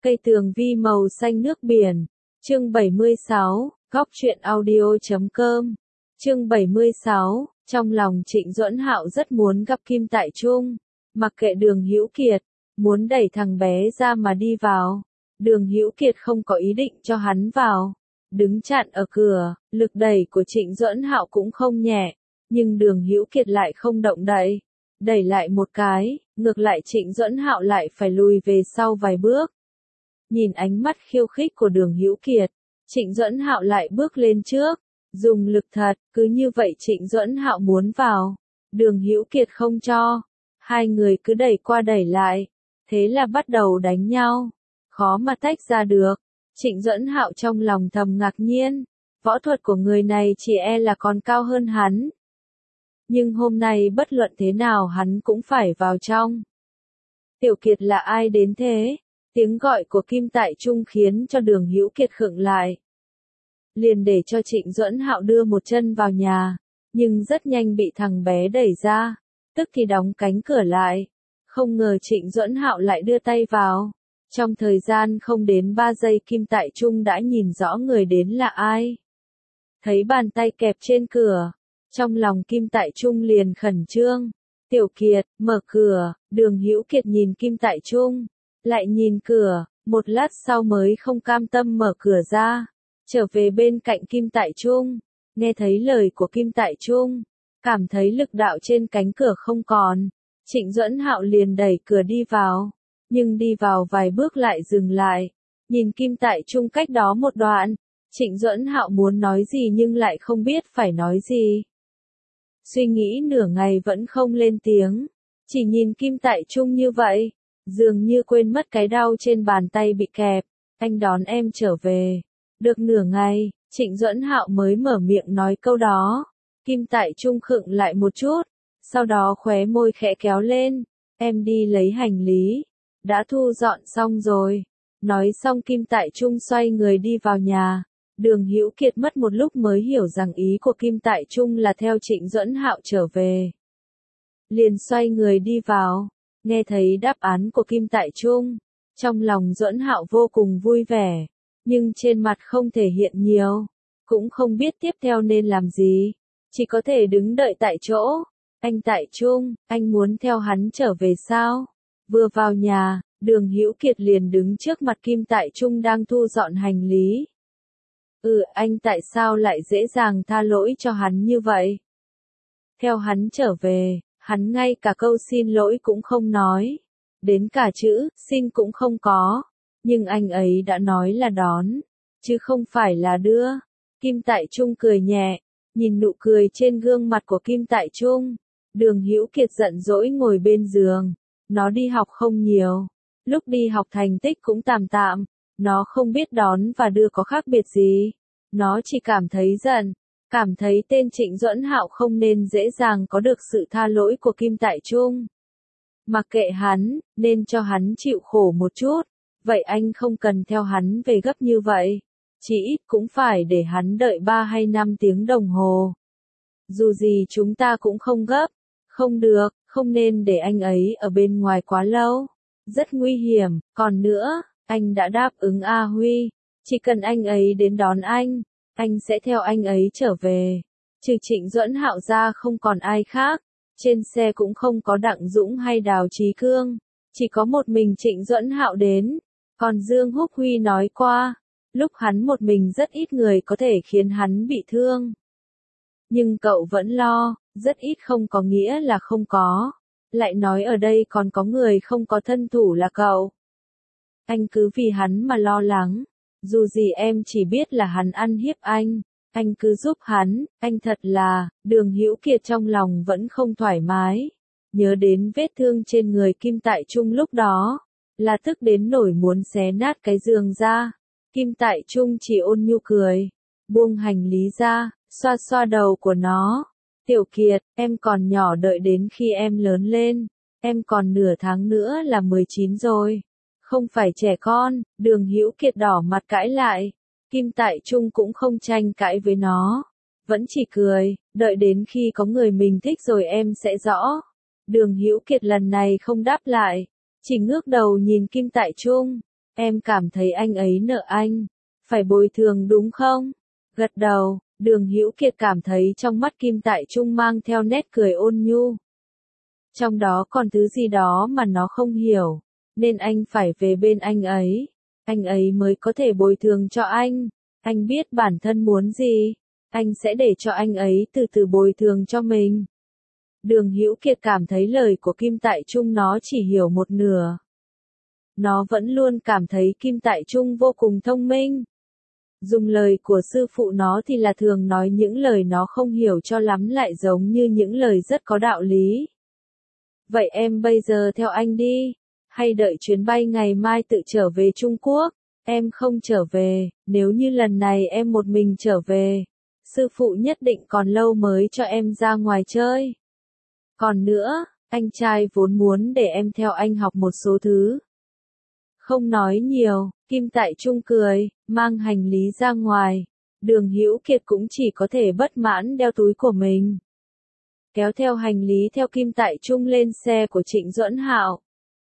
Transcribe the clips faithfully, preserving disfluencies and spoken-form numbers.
Cây tường vi màu xanh nước biển. Chương bảy mươi sáu, góc truyện audio chấm com. Chương bảy mươi sáu, trong lòng Trịnh Duẫn Hạo rất muốn gặp Kim Tại Trung, mặc kệ Đường Hữu Kiệt, muốn đẩy thằng bé ra mà đi vào. Đường Hữu Kiệt không có ý định cho hắn vào, đứng chặn ở cửa, lực đẩy của Trịnh Duẫn Hạo cũng không nhẹ, nhưng Đường Hữu Kiệt lại không động đậy, đẩy lại một cái, ngược lại Trịnh Duẫn Hạo lại phải lùi về sau vài bước. Nhìn ánh mắt khiêu khích của Đường Hữu Kiệt, Trịnh Duẫn Hạo lại bước lên trước, dùng lực thật, cứ như vậy Trịnh Duẫn Hạo muốn vào, Đường Hữu Kiệt không cho, hai người cứ đẩy qua đẩy lại, thế là bắt đầu đánh nhau, khó mà tách ra được. Trịnh Duẫn Hạo trong lòng thầm ngạc nhiên, võ thuật của người này chỉ e là còn cao hơn hắn. Nhưng hôm nay bất luận thế nào hắn cũng phải vào trong. Tiểu Kiệt là ai đến thế? Tiếng gọi của Kim Tại Trung khiến cho Đường Hữu Kiệt khựng lại. Liền để cho Trịnh Duẫn Hạo đưa một chân vào nhà, nhưng rất nhanh bị thằng bé đẩy ra, tức thì đóng cánh cửa lại. Không ngờ Trịnh Duẫn Hạo lại đưa tay vào. Trong thời gian không đến ba giây Kim Tại Trung đã nhìn rõ người đến là ai. Thấy bàn tay kẹp trên cửa, trong lòng Kim Tại Trung liền khẩn trương. Tiểu Kiệt, mở cửa. Đường Hữu Kiệt nhìn Kim Tại Trung, lại nhìn cửa, một lát sau mới không cam tâm mở cửa ra, trở về bên cạnh Kim Tại Trung, nghe thấy lời của Kim Tại Trung, cảm thấy lực đạo trên cánh cửa không còn, Trịnh Duẫn Hạo liền đẩy cửa đi vào, nhưng đi vào vài bước lại dừng lại, nhìn Kim Tại Trung cách đó một đoạn, Trịnh Duẫn Hạo muốn nói gì nhưng lại không biết phải nói gì. Suy nghĩ nửa ngày vẫn không lên tiếng, chỉ nhìn Kim Tại Trung như vậy, dường như quên mất cái đau trên bàn tay bị kẹp. Anh đón em trở về. Được nửa ngày, Trịnh Duẫn Hạo mới mở miệng nói câu đó. Kim Tại Trung khựng lại một chút, sau đó khóe môi khẽ kéo lên. Em đi lấy hành lý. Đã thu dọn xong rồi. Nói xong Kim Tại Trung xoay người đi vào nhà. Đường Hữu Kiệt mất một lúc mới hiểu rằng ý của Kim Tại Trung là theo Trịnh Duẫn Hạo trở về. Liền xoay người đi vào. Nghe thấy đáp án của Kim Tại Trung, trong lòng Duẫn Hạo vô cùng vui vẻ, nhưng trên mặt không thể hiện nhiều, cũng không biết tiếp theo nên làm gì, chỉ có thể đứng đợi tại chỗ. Anh Tại Trung, anh muốn theo hắn trở về sao? Vừa vào nhà, Đường Hữu Kiệt liền đứng trước mặt Kim Tại Trung đang thu dọn hành lý. Ừ, anh tại sao lại dễ dàng tha lỗi cho hắn như vậy? Theo hắn trở về. Hắn ngay cả câu xin lỗi cũng không nói, đến cả chữ xin cũng không có, nhưng anh ấy đã nói là đón, chứ không phải là đưa. Kim Tại Trung cười nhẹ, nhìn nụ cười trên gương mặt của Kim Tại Trung, Đường Hữu Kiệt giận dỗi ngồi bên giường, nó đi học không nhiều, lúc đi học thành tích cũng tạm tạm, nó không biết đón và đưa có khác biệt gì, nó chỉ cảm thấy giận. Cảm thấy tên Trịnh Duẫn Hạo không nên dễ dàng có được sự tha lỗi của Kim Tại Trung. Mặc kệ hắn, nên cho hắn chịu khổ một chút, vậy anh không cần theo hắn về gấp như vậy, chỉ ít cũng phải để hắn đợi ba hay năm tiếng đồng hồ. Dù gì chúng ta cũng không gấp, không được, không nên để anh ấy ở bên ngoài quá lâu, rất nguy hiểm, còn nữa, anh đã đáp ứng A Huy, chỉ cần anh ấy đến đón anh. Anh sẽ theo anh ấy trở về. Trừ Trịnh Duẫn Hạo ra không còn ai khác. Trên xe cũng không có Đặng Dũng hay Đào Chí Cương. Chỉ có một mình Trịnh Duẫn Hạo đến. Còn Dương Húc Huy nói qua, lúc hắn một mình rất ít người có thể khiến hắn bị thương. Nhưng cậu vẫn lo, rất ít không có nghĩa là không có. Lại nói ở đây còn có người không có thân thủ là cậu. Anh cứ vì hắn mà lo lắng. Dù gì em chỉ biết là hắn ăn hiếp anh, anh cứ giúp hắn, anh thật là. Đường Hữu Kiệt trong lòng vẫn không thoải mái, nhớ đến vết thương trên người Kim Tại Trung lúc đó, là tức đến nổi muốn xé nát cái giường ra. Kim Tại Trung chỉ ôn nhu cười, buông hành lý ra, xoa xoa đầu của nó. Tiểu Kiệt, em còn nhỏ, đợi đến khi em lớn lên, em còn nửa tháng nữa là mười chín rồi. Không phải trẻ con. Đường Hữu Kiệt đỏ mặt cãi lại. Kim Tại Trung cũng không tranh cãi với nó, vẫn chỉ cười, đợi đến khi có người mình thích rồi em sẽ rõ. Đường Hữu Kiệt lần này không đáp lại, chỉ ngước đầu nhìn Kim Tại Trung, Em cảm thấy anh ấy nợ anh, phải bồi thường đúng không? Gật đầu, Đường Hữu Kiệt cảm thấy trong mắt Kim Tại Trung mang theo nét cười ôn nhu. Trong đó còn thứ gì đó mà nó không hiểu, nên anh phải về bên anh ấy. Anh ấy mới có thể bồi thường cho anh. Anh biết bản thân muốn gì, anh sẽ để cho anh ấy từ từ bồi thường cho mình. Đường Hữu Kiệt cảm thấy lời của Kim Tại Trung nó chỉ hiểu một nửa. Nó vẫn luôn cảm thấy Kim Tại Trung vô cùng thông minh. Dùng lời của sư phụ nó thì là thường nói những lời nó không hiểu cho lắm lại giống như những lời rất có đạo lý. Vậy em bây giờ theo anh đi, hay đợi chuyến bay ngày mai tự trở về Trung Quốc? Em không trở về, nếu như lần này em một mình trở về, sư phụ nhất định còn lâu mới cho em ra ngoài chơi. Còn nữa, anh trai vốn muốn để em theo anh học một số thứ. Không nói nhiều, Kim Tại Trung cười, mang hành lý ra ngoài. Đường Hữu Kiệt cũng chỉ có thể bất mãn đeo túi của mình. Kéo theo hành lý theo Kim Tại Trung lên xe của Trịnh Duẫn Hạo.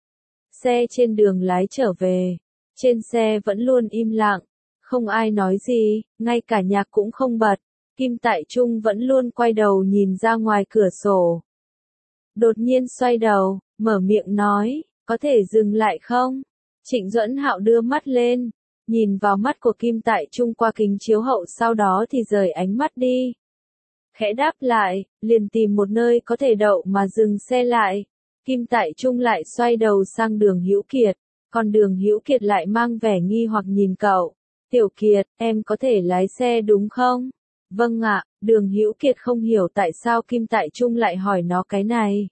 Xe trên đường lái trở về. Trên xe vẫn luôn im lặng. Không ai nói gì, ngay cả nhạc cũng không bật. Kim Tại Trung vẫn luôn quay đầu nhìn ra ngoài cửa sổ. Đột nhiên xoay đầu, mở miệng nói, có thể dừng lại không? Trịnh Duẫn Hạo đưa mắt lên, nhìn vào mắt của Kim Tại Trung qua kính chiếu hậu sau đó thì rời ánh mắt đi. Khẽ đáp lại, liền tìm một nơi có thể đậu mà dừng xe lại. Kim Tại Trung lại xoay đầu sang Đường Hữu Kiệt, còn Đường Hữu Kiệt lại mang vẻ nghi hoặc nhìn cậu. Tiểu Kiệt, em có thể lái xe đúng không? Vâng ạ, Đường Hữu Kiệt không hiểu tại sao Kim Tại Trung lại hỏi nó cái này.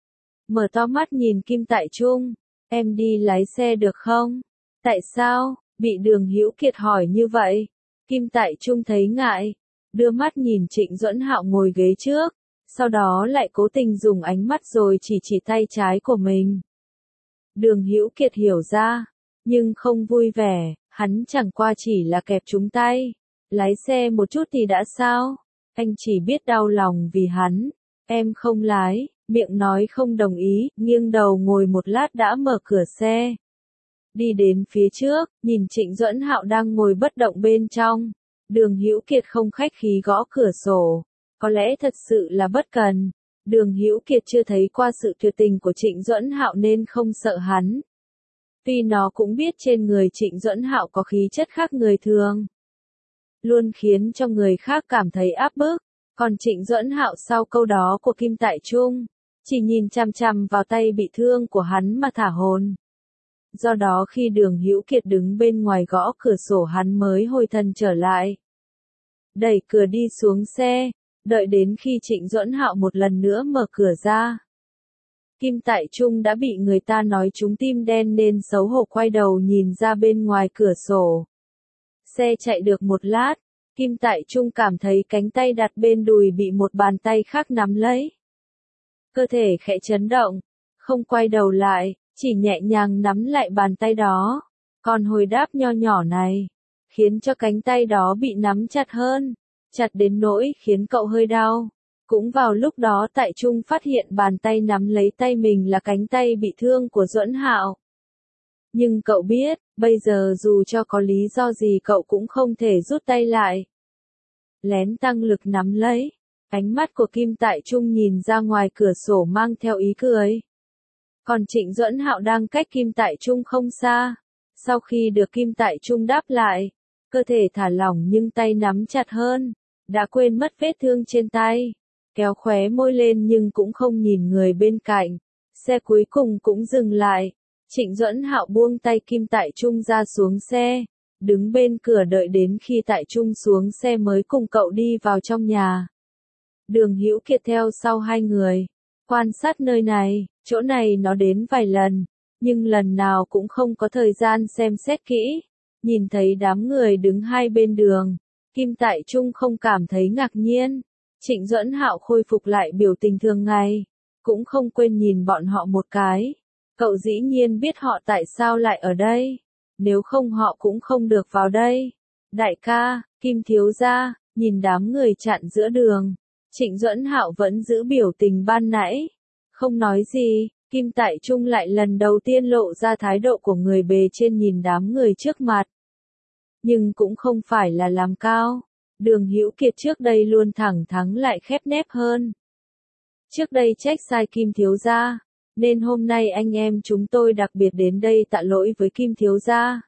Mở to mắt nhìn Kim Tại Trung, em đi lái xe được không? Tại sao? Bị Đường Hữu Kiệt hỏi như vậy. Kim Tại Trung thấy ngại, đưa mắt nhìn Trịnh Duẫn Hạo ngồi ghế trước, sau đó lại cố tình dùng ánh mắt rồi chỉ chỉ tay trái của mình. Đường Hữu Kiệt hiểu ra, nhưng không vui vẻ, hắn chẳng qua chỉ là kẹp trúng tay. Lái xe một chút thì đã sao? Anh chỉ biết đau lòng vì hắn. Em không lái, miệng nói không đồng ý, nghiêng đầu ngồi một lát đã mở cửa xe. Đi đến phía trước, nhìn Trịnh Duẫn Hạo đang ngồi bất động bên trong. Đường Hữu Kiệt không khách khí gõ cửa sổ. Có lẽ thật sự là bất cần. Đường Hữu Kiệt chưa thấy qua sự tuyệt tình của Trịnh Duẫn Hạo nên không sợ hắn. Tuy nó cũng biết trên người Trịnh Duẫn Hạo có khí chất khác người thường, luôn khiến cho người khác cảm thấy áp bức. Còn Trịnh Duẫn Hạo sau câu đó của Kim Tại Trung, chỉ nhìn chằm chằm vào tay bị thương của hắn mà thả hồn. Do đó khi Đường Hữu Kiệt đứng bên ngoài gõ cửa sổ hắn mới hồi thần trở lại. Đẩy cửa đi xuống xe, đợi đến khi Trịnh Duẫn Hạo một lần nữa mở cửa ra. Kim Tại Trung đã bị người ta nói trúng tim đen nên xấu hổ quay đầu nhìn ra bên ngoài cửa sổ. Xe chạy được một lát, Kim Tại Trung cảm thấy cánh tay đặt bên đùi bị một bàn tay khác nắm lấy. Cơ thể khẽ chấn động, không quay đầu lại, chỉ nhẹ nhàng nắm lại bàn tay đó. Còn hồi đáp nho nhỏ này, khiến cho cánh tay đó bị nắm chặt hơn, chặt đến nỗi khiến cậu hơi đau. Cũng vào lúc đó Tại Trung phát hiện bàn tay nắm lấy tay mình là cánh tay bị thương của Duẫn Hạo. Nhưng cậu biết, bây giờ dù cho có lý do gì cậu cũng không thể rút tay lại. Lén tăng lực nắm lấy. Ánh mắt của Kim Tại Trung nhìn ra ngoài cửa sổ mang theo ý cười. Còn Trịnh Duẫn Hạo đang cách Kim Tại Trung không xa. Sau khi được Kim Tại Trung đáp lại, cơ thể thả lỏng nhưng tay nắm chặt hơn. Đã quên mất vết thương trên tay. Kéo khóe môi lên nhưng cũng không nhìn người bên cạnh. Xe cuối cùng cũng dừng lại. Trịnh Duẫn Hạo buông tay Kim Tại Trung ra xuống xe, đứng bên cửa đợi đến khi Tại Trung xuống xe mới cùng cậu đi vào trong nhà. Đường Hữu Kiệt theo sau hai người, quan sát nơi này, chỗ này nó đến vài lần, nhưng lần nào cũng không có thời gian xem xét kỹ. Nhìn thấy đám người đứng hai bên đường, Kim Tại Trung không cảm thấy ngạc nhiên. Trịnh Duẫn Hạo khôi phục lại biểu tình thường ngày, cũng không quên nhìn bọn họ một cái. Cậu dĩ nhiên biết họ tại sao lại ở đây, nếu không họ cũng không được vào đây. Đại ca, Kim thiếu gia, nhìn đám người chặn giữa đường, Trịnh Duẫn Hạo vẫn giữ biểu tình ban nãy, không nói gì, Kim Tại Trung lại lần đầu tiên lộ ra thái độ của người bề trên nhìn đám người trước mặt. Nhưng cũng không phải là làm cao. Đường Hữu Kiệt trước đây luôn thẳng thắn lại khép nép hơn. Trước đây trách sai Kim thiếu gia, nên hôm nay anh em chúng tôi đặc biệt đến đây tạ lỗi với Kim thiếu gia.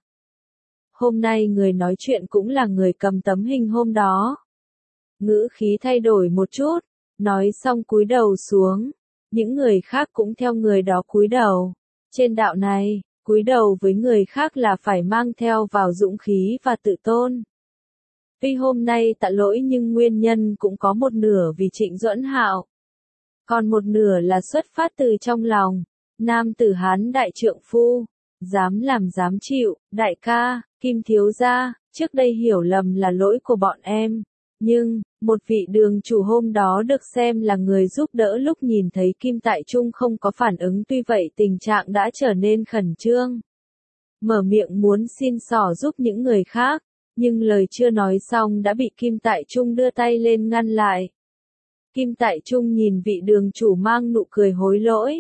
Hôm nay người nói chuyện cũng là người cầm tấm hình hôm đó. Ngữ khí thay đổi một chút, nói xong cúi đầu xuống. Những người khác cũng theo người đó cúi đầu. Trên đạo này, cúi đầu với người khác là phải mang theo vào dũng khí và tự tôn. Tuy hôm nay tạ lỗi nhưng nguyên nhân cũng có một nửa vì Trịnh Duẫn Hạo. Còn một nửa là xuất phát từ trong lòng. Nam tử Hán đại trượng phu. Dám làm dám chịu, đại ca, Kim thiếu gia, trước đây hiểu lầm là lỗi của bọn em. Nhưng, một vị đường chủ hôm đó được xem là người giúp đỡ lúc nhìn thấy Kim Tại Trung không có phản ứng, tuy vậy tình trạng đã trở nên khẩn trương. Mở miệng muốn xin xỏ giúp những người khác, nhưng lời chưa nói xong đã bị Kim Tại Trung đưa tay lên ngăn lại. Kim Tại Trung nhìn vị đường chủ mang nụ cười hối lỗi.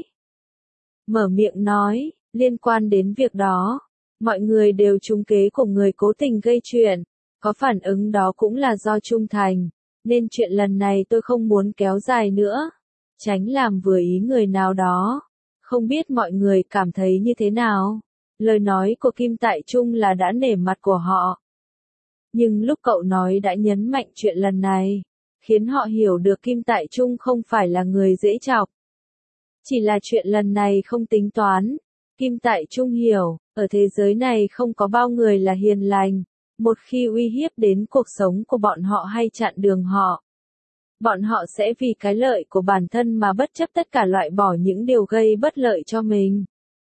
Mở miệng nói, liên quan đến việc đó, mọi người đều trúng kế của người cố tình gây chuyện. Có phản ứng đó cũng là do trung thành, nên chuyện lần này tôi không muốn kéo dài nữa, tránh làm vừa ý người nào đó. Không biết mọi người cảm thấy như thế nào? Lời nói của Kim Tại Trung là đã nể mặt của họ. Nhưng lúc cậu nói đã nhấn mạnh chuyện lần này, khiến họ hiểu được Kim Tại Trung không phải là người dễ chọc. Chỉ là chuyện lần này không tính toán. Kim Tại Trung hiểu, ở thế giới này không có bao người là hiền lành. Một khi uy hiếp đến cuộc sống của bọn họ hay chặn đường họ, bọn họ sẽ vì cái lợi của bản thân mà bất chấp tất cả loại bỏ những điều gây bất lợi cho mình.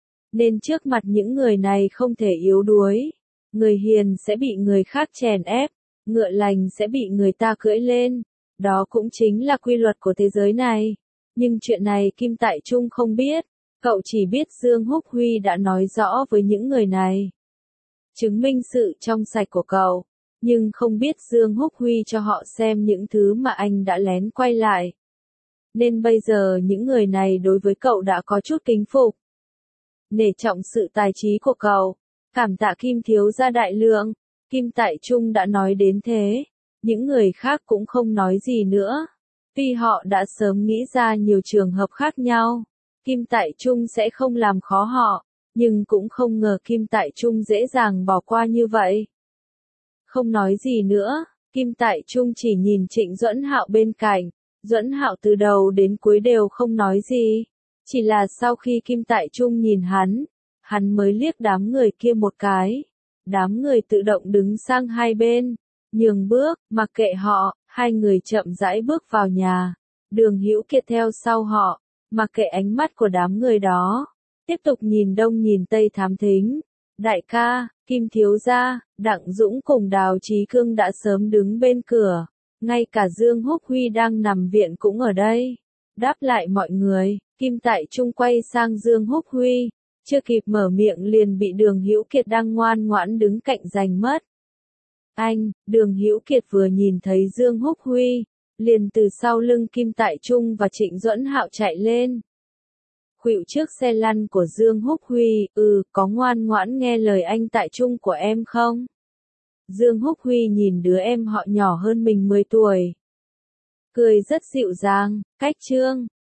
Nên trước mặt những người này không thể yếu đuối. Người hiền sẽ bị người khác chèn ép, ngựa lành sẽ bị người ta cưỡi lên. Đó cũng chính là quy luật của thế giới này. Nhưng chuyện này Kim Tại Trung không biết. Cậu chỉ biết Dương Húc Huy đã nói rõ với những người này, chứng minh sự trong sạch của cậu, nhưng không biết Dương Húc Huy cho họ xem những thứ mà anh đã lén quay lại. Nên bây giờ những người này đối với cậu đã có chút kính phục. Nể trọng sự tài trí của cậu, cảm tạ Kim thiếu gia đại lượng. Kim Tại Trung đã nói đến thế, những người khác cũng không nói gì nữa. Tuy họ đã sớm nghĩ ra nhiều trường hợp khác nhau, Kim Tại Trung sẽ không làm khó họ. Nhưng cũng không ngờ Kim Tại Trung dễ dàng bỏ qua như vậy. Không nói gì nữa, Kim Tại Trung chỉ nhìn Trịnh Duẫn Hạo bên cạnh. Duẫn Hạo từ đầu đến cuối đều không nói gì. Chỉ là sau khi Kim Tại Trung nhìn hắn, hắn mới liếc đám người kia một cái. Đám người tự động đứng sang hai bên, nhường bước, mặc kệ họ, hai người chậm rãi bước vào nhà. Đường Hữu Kiệt theo sau họ, mặc kệ ánh mắt của đám người đó. Tiếp tục nhìn đông nhìn tây thám thính. Đại ca, Kim thiếu gia, Đặng Dũng cùng Đào Chí Cương đã sớm đứng bên cửa. Ngay cả Dương Húc Huy đang nằm viện cũng ở đây. Đáp lại mọi người, Kim Tại Trung quay sang Dương Húc Huy. Chưa kịp mở miệng liền bị Đường Hữu Kiệt đang ngoan ngoãn đứng cạnh giành mất. Anh, Đường Hữu Kiệt vừa nhìn thấy Dương Húc Huy, liền từ sau lưng Kim Tại Trung và Trịnh Duẫn Hạo chạy lên. Khuỵu trước xe lăn của Dương Húc Huy, ừ, có ngoan ngoãn nghe lời anh Tại Trung của em không? Dương Húc Huy nhìn đứa em họ nhỏ hơn mình mười tuổi. Cười rất dịu dàng, cách Trương,